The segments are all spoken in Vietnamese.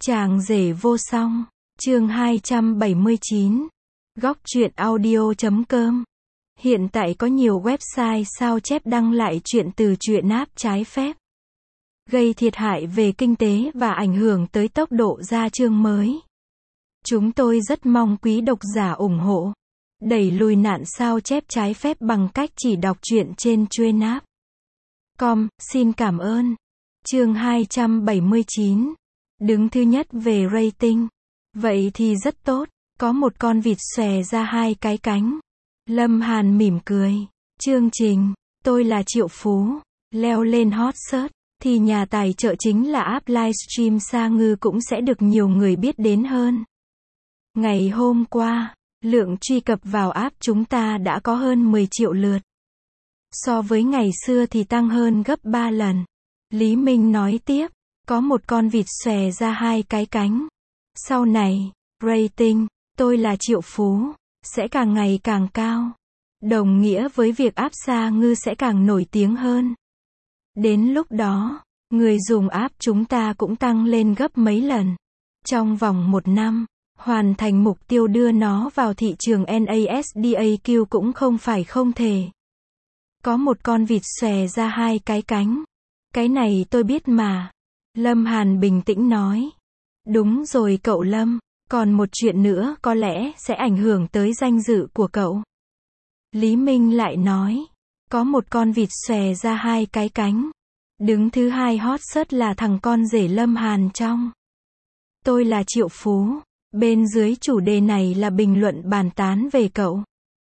Chàng rể vô song, chương 279, góc truyện audio.com. Hiện tại có nhiều website sao chép đăng lại truyện từ truyện app trái phép, gây thiệt hại về kinh tế và ảnh hưởng tới tốc độ ra chương mới. Chúng tôi rất mong quý độc giả ủng hộ, đẩy lùi nạn sao chép trái phép bằng cách chỉ đọc truyện trên truyện app. Xin cảm ơn. Chương 279. Đứng thứ nhất về rating. Vậy thì rất tốt, có một con vịt xòe ra hai cái cánh. Lâm Hàn mỉm cười. Chương trình, tôi là triệu phú, leo lên hot search, thì nhà tài trợ chính là app livestream Sa Ngư cũng sẽ được nhiều người biết đến hơn. Ngày hôm qua, lượng truy cập vào app chúng ta đã có hơn 10 triệu lượt. So với ngày xưa thì tăng hơn gấp 3 lần. Lý Minh nói tiếp, có một con vịt xòe ra hai cái cánh. Sau này, rating, tôi là triệu phú, sẽ càng ngày càng cao. Đồng nghĩa với việc app Sa Ngư sẽ càng nổi tiếng hơn. Đến lúc đó, người dùng app chúng ta cũng tăng lên gấp mấy lần. Trong vòng 1 năm, hoàn thành mục tiêu đưa nó vào thị trường NASDAQ cũng không phải không thể. Có một con vịt xòe ra hai cái cánh. Cái này tôi biết mà. Lâm Hàn bình tĩnh nói. Đúng rồi cậu Lâm, còn một chuyện nữa có lẽ sẽ ảnh hưởng tới danh dự của cậu. Lý Minh lại nói. Có một con vịt xòe ra hai cái cánh. Đứng thứ hai hot search là thằng con rể Lâm Hàn trong. Tôi là triệu phú. Bên dưới chủ đề này là bình luận bàn tán về cậu.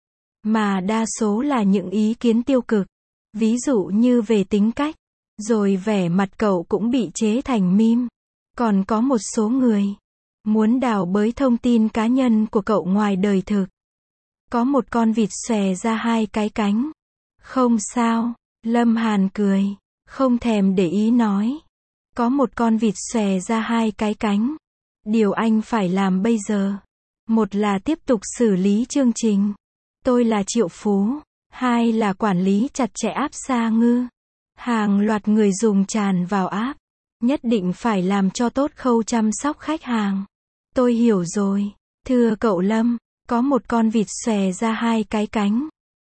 Mà đa số là những ý kiến tiêu cực. Ví dụ như về tính cách. Rồi vẻ mặt cậu cũng bị chế thành meme. Còn có một số người muốn đào bới thông tin cá nhân của cậu ngoài đời thực. Có một con vịt xòe ra hai cái cánh. Không sao, Lâm Hàn cười, không thèm để ý nói. Có một con vịt xòe ra hai cái cánh. Điều anh phải làm bây giờ, một là tiếp tục xử lý chương trình. Tôi là triệu phú. Hai là quản lý chặt chẽ app Sa Ngư. Hàng loạt người dùng tràn vào app. Nhất định phải làm cho tốt khâu chăm sóc khách hàng. Tôi hiểu rồi. Thưa cậu Lâm, có một con vịt xòe ra hai cái cánh.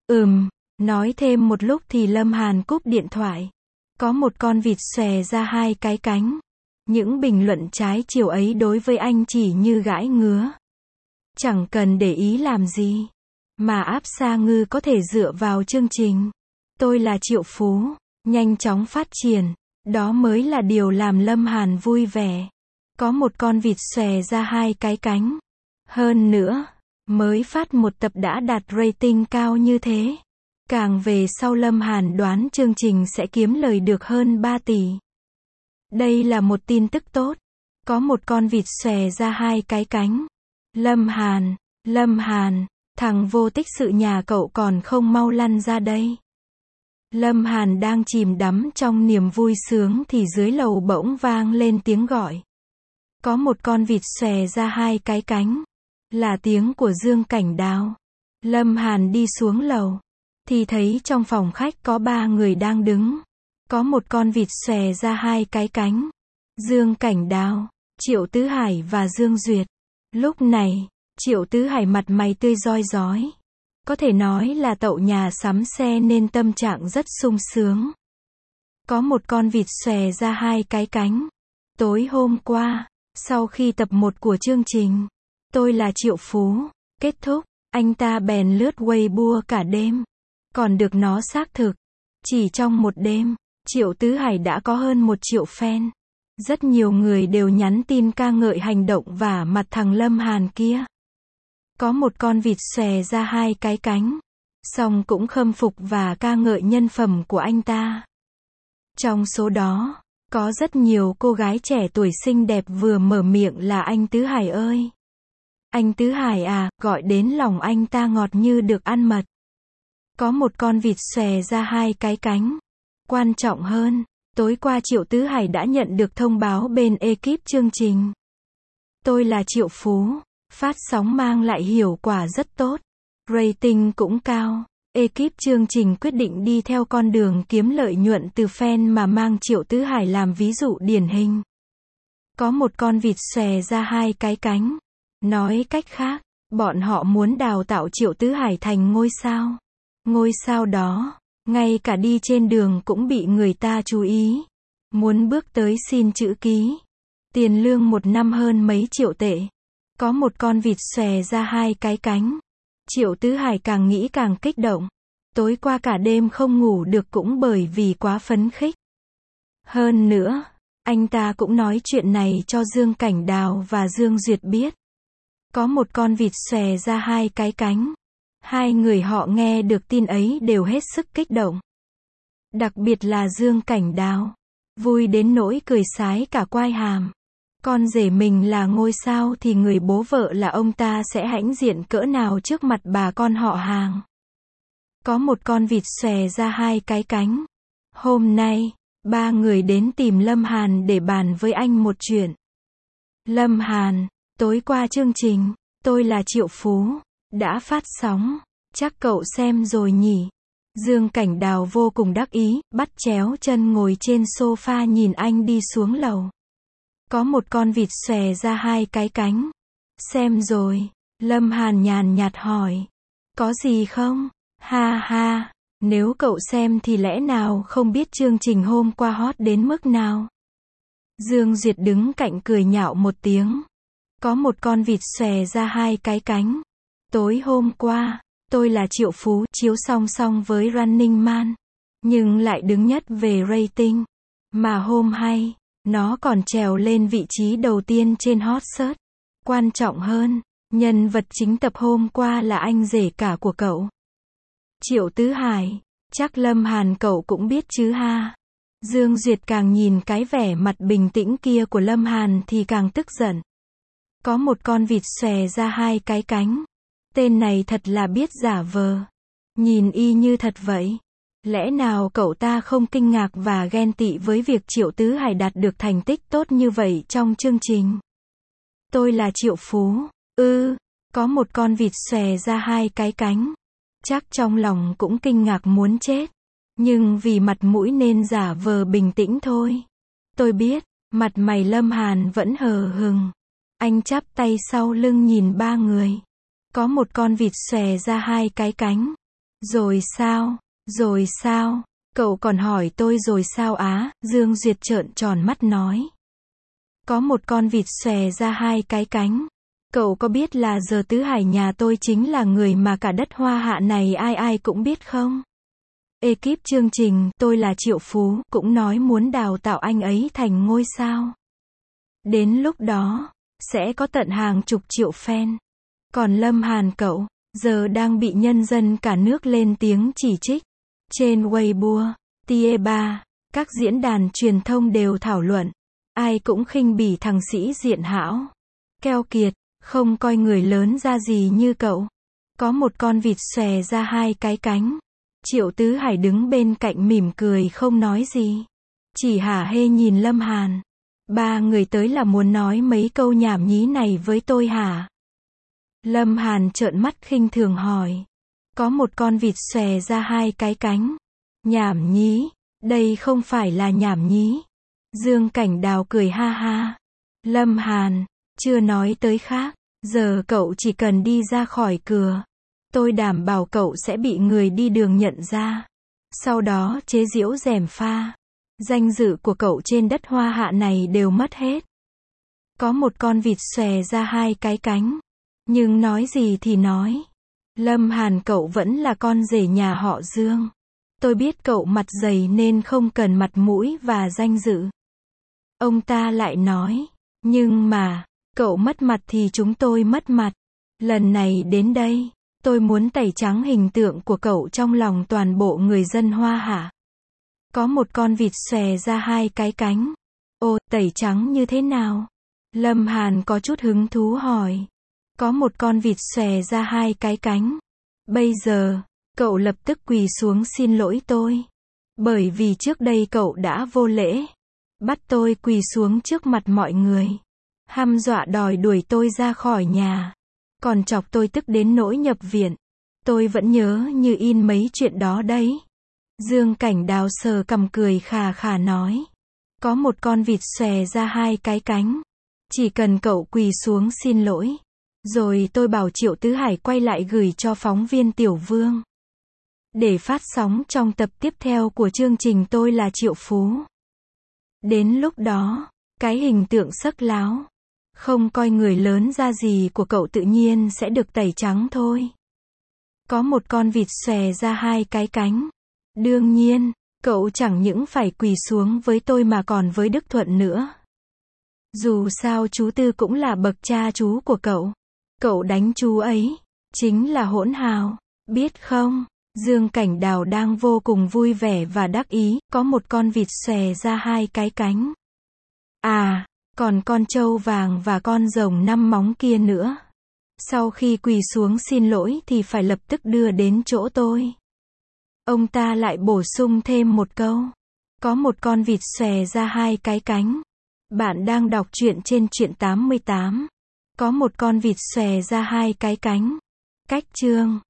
Nói thêm một lúc thì Lâm Hàn cúp điện thoại. Có một con vịt xòe ra hai cái cánh. Những bình luận trái chiều ấy đối với anh chỉ như gãi ngứa. Chẳng cần để ý làm gì. Mà app Sa Ngư có thể dựa vào chương trình. Tôi là triệu phú. Nhanh chóng phát triển. Đó mới là điều làm Lâm Hàn vui vẻ. Có một con vịt xòe ra hai cái cánh. Hơn nữa, mới phát một tập đã đạt rating cao như thế. Càng về sau Lâm Hàn đoán chương trình sẽ kiếm lời được hơn 3 tỷ. Đây là một tin tức tốt. Có một con vịt xòe ra hai cái cánh. Lâm Hàn, thằng vô tích sự nhà cậu còn không mau lăn ra đây. Lâm Hàn đang chìm đắm trong niềm vui sướng thì dưới lầu bỗng vang lên tiếng gọi. Có một con vịt xòe ra hai cái cánh. Là tiếng của Dương Cảnh Đào. Lâm Hàn đi xuống lầu. Thì thấy trong phòng khách có 3 người đang đứng. Có một con vịt xòe ra hai cái cánh. Dương Cảnh Đào, Triệu Tứ Hải và Dương Duyệt. Lúc này, Triệu Tứ Hải mặt mày tươi rói rói. Có thể nói là tậu nhà sắm xe nên tâm trạng rất sung sướng. Có một con vịt xòe ra hai cái cánh. Tối hôm qua, sau khi tập 1 của chương trình, tôi là triệu phú, kết thúc, anh ta bèn lướt Weibo cả đêm. Còn được nó xác thực. Chỉ trong một đêm, Triệu Tứ Hải đã có hơn 1 triệu fan. Rất nhiều người đều nhắn tin ca ngợi hành động và mặt thằng Lâm Hàn kia. Có một con vịt xòe ra hai cái cánh. Song cũng khâm phục và ca ngợi nhân phẩm của anh ta. Trong số đó, có rất nhiều cô gái trẻ tuổi xinh đẹp vừa mở miệng là anh Tứ Hải ơi. Anh Tứ Hải à, gọi đến lòng anh ta ngọt như được ăn mật. Có một con vịt xòe ra hai cái cánh. Quan trọng hơn, tối qua Triệu Tứ Hải đã nhận được thông báo bên ekip chương trình. Tôi là triệu phú. Phát sóng mang lại hiệu quả rất tốt. Rating cũng cao. Ekip chương trình quyết định đi theo con đường kiếm lợi nhuận từ fan mà mang Triệu Tứ Hải làm ví dụ điển hình. Có một con vịt xòe ra hai cái cánh. Nói cách khác, bọn họ muốn đào tạo Triệu Tứ Hải thành ngôi sao. Ngôi sao đó, ngay cả đi trên đường cũng bị người ta chú ý. Muốn bước tới xin chữ ký. Tiền lương một năm hơn mấy triệu tệ. Có một con vịt xòe ra hai cái cánh. Triệu Tứ Hải càng nghĩ càng kích động. Tối qua cả đêm không ngủ được cũng bởi vì quá phấn khích. Hơn nữa, anh ta cũng nói chuyện này cho Dương Cảnh Đào và Dương Duyệt biết. Có một con vịt xòe ra hai cái cánh. Hai người họ nghe được tin ấy đều hết sức kích động. Đặc biệt là Dương Cảnh Đào. Vui đến nỗi cười sái cả quai hàm. Con rể mình là ngôi sao thì người bố vợ là ông ta sẽ hãnh diện cỡ nào trước mặt bà con họ hàng. Có một con vịt xòe ra hai cái cánh. Hôm nay, ba người đến tìm Lâm Hàn để bàn với anh một chuyện. Lâm Hàn, tối qua chương trình, Tôi là Triệu Phú, đã phát sóng. Chắc cậu xem rồi nhỉ? Dương Cảnh Đào vô cùng đắc ý, bắt chéo chân ngồi trên sofa nhìn anh đi xuống lầu. Có một con vịt xòe ra hai cái cánh. Xem rồi. Lâm Hàn nhàn nhạt hỏi. Có gì không? Ha ha, nếu cậu xem thì lẽ nào không biết chương trình hôm qua hot đến mức nào? Dương Duyệt đứng cạnh cười nhạo một tiếng. Có một con vịt xòe ra hai cái cánh. Tối hôm qua, Tôi là Triệu Phú chiếu song song với Running Man, nhưng lại đứng nhất về rating. Mà hôm hay, nó còn trèo lên vị trí đầu tiên trên hot search. Quan trọng hơn, nhân vật chính tập hôm qua là anh rể cả của cậu. Triệu Tứ Hải, chắc Lâm Hàn cậu cũng biết chứ ha. Dương Duyệt càng nhìn cái vẻ mặt bình tĩnh kia của Lâm Hàn thì càng tức giận. Có một con vịt xòe ra hai cái cánh. Tên này thật là biết giả vờ. Nhìn y như thật vậy. Lẽ nào cậu ta không kinh ngạc và ghen tị với việc Triệu Tứ Hải đạt được thành tích tốt như vậy trong chương trình? Tôi là Triệu Phú. Có một con vịt xòe ra hai cái cánh. Chắc trong lòng cũng kinh ngạc muốn chết. Nhưng vì mặt mũi nên giả vờ bình tĩnh thôi. Tôi biết, mặt mày Lâm Hàn vẫn hờ hững. Anh chắp tay sau lưng nhìn ba người. Có một con vịt xòe ra hai cái cánh. Rồi sao, cậu còn hỏi tôi rồi sao á? Dương Duyệt trợn tròn mắt nói. Có một con vịt xòe ra hai cái cánh. Cậu có biết là giờ Tứ Hải nhà tôi chính là người mà cả đất Hoa Hạ này ai ai cũng biết không? Ekip chương trình Tôi là Triệu Phú cũng nói muốn đào tạo anh ấy thành ngôi sao. Đến lúc đó, sẽ có tận hàng chục triệu fan. Còn Lâm Hàn cậu, giờ đang bị nhân dân cả nước lên tiếng chỉ trích. Trên Weibo, Tie3, các diễn đàn truyền thông đều thảo luận. Ai cũng khinh bỉ thằng sĩ diện hão. Keo kiệt, không coi người lớn ra gì như cậu. Có một con vịt xòe ra hai cái cánh. Triệu Tứ Hải đứng bên cạnh mỉm cười không nói gì. Chỉ hả hê nhìn Lâm Hàn. Ba người tới là muốn nói mấy câu nhảm nhí này với tôi hả? Lâm Hàn trợn mắt khinh thường hỏi. Có một con vịt xòe ra hai cái cánh. Nhảm nhí? Đây không phải là nhảm nhí. Dương Cảnh Đào cười ha ha. Lâm Hàn, chưa nói tới khác. Giờ cậu chỉ cần đi ra khỏi cửa. Tôi đảm bảo cậu sẽ bị người đi đường nhận ra. Sau đó chế giễu gièm pha. Danh dự của cậu trên đất Hoa Hạ này đều mất hết. Có một con vịt xòe ra hai cái cánh. Nhưng nói gì thì nói. Lâm Hàn cậu vẫn là con rể nhà họ Dương. Tôi biết cậu mặt dày nên không cần mặt mũi và danh dự. Ông ta lại nói. Nhưng mà, cậu mất mặt thì chúng tôi mất mặt. Lần này đến đây, tôi muốn tẩy trắng hình tượng của cậu trong lòng toàn bộ người dân Hoa Hạ. Có một con vịt xòe ra hai cái cánh. Ồ, tẩy trắng như thế nào? Lâm Hàn có chút hứng thú hỏi. Có một con vịt xòe ra hai cái cánh. Bây giờ, cậu lập tức quỳ xuống xin lỗi tôi. Bởi vì trước đây cậu đã vô lễ. Bắt tôi quỳ xuống trước mặt mọi người. Hăm dọa đòi đuổi tôi ra khỏi nhà. Còn chọc tôi tức đến nỗi nhập viện. Tôi vẫn nhớ như in mấy chuyện đó đấy. Dương Cảnh Đào sờ cằm cười khà khà nói. Có một con vịt xòe ra hai cái cánh. Chỉ cần cậu quỳ xuống xin lỗi. Rồi tôi bảo Triệu Tứ Hải quay lại gửi cho phóng viên Tiểu Vương. Để phát sóng trong tập tiếp theo của chương trình Tôi là Triệu Phú. Đến lúc đó, cái hình tượng sắc láo, không coi người lớn ra gì của cậu tự nhiên sẽ được tẩy trắng thôi. Có một con vịt xòe ra hai cái cánh. Đương nhiên, cậu chẳng những phải quỳ xuống với tôi mà còn với Đức Thuận nữa. Dù sao chú Tư cũng là bậc cha chú của cậu. Cậu đánh chú ấy, chính là hỗn hào, biết không? Dương Cảnh Đào đang vô cùng vui vẻ và đắc ý, có một con vịt xòe ra hai cái cánh. À, còn con trâu vàng và con rồng 5 móng kia nữa. Sau khi quỳ xuống xin lỗi thì phải lập tức đưa đến chỗ tôi. Ông ta lại bổ sung thêm một câu. Có một con vịt xòe ra hai cái cánh. Bạn đang đọc truyện trên Truyện 88. Có một con vịt xòe ra hai cái cánh. Cách chương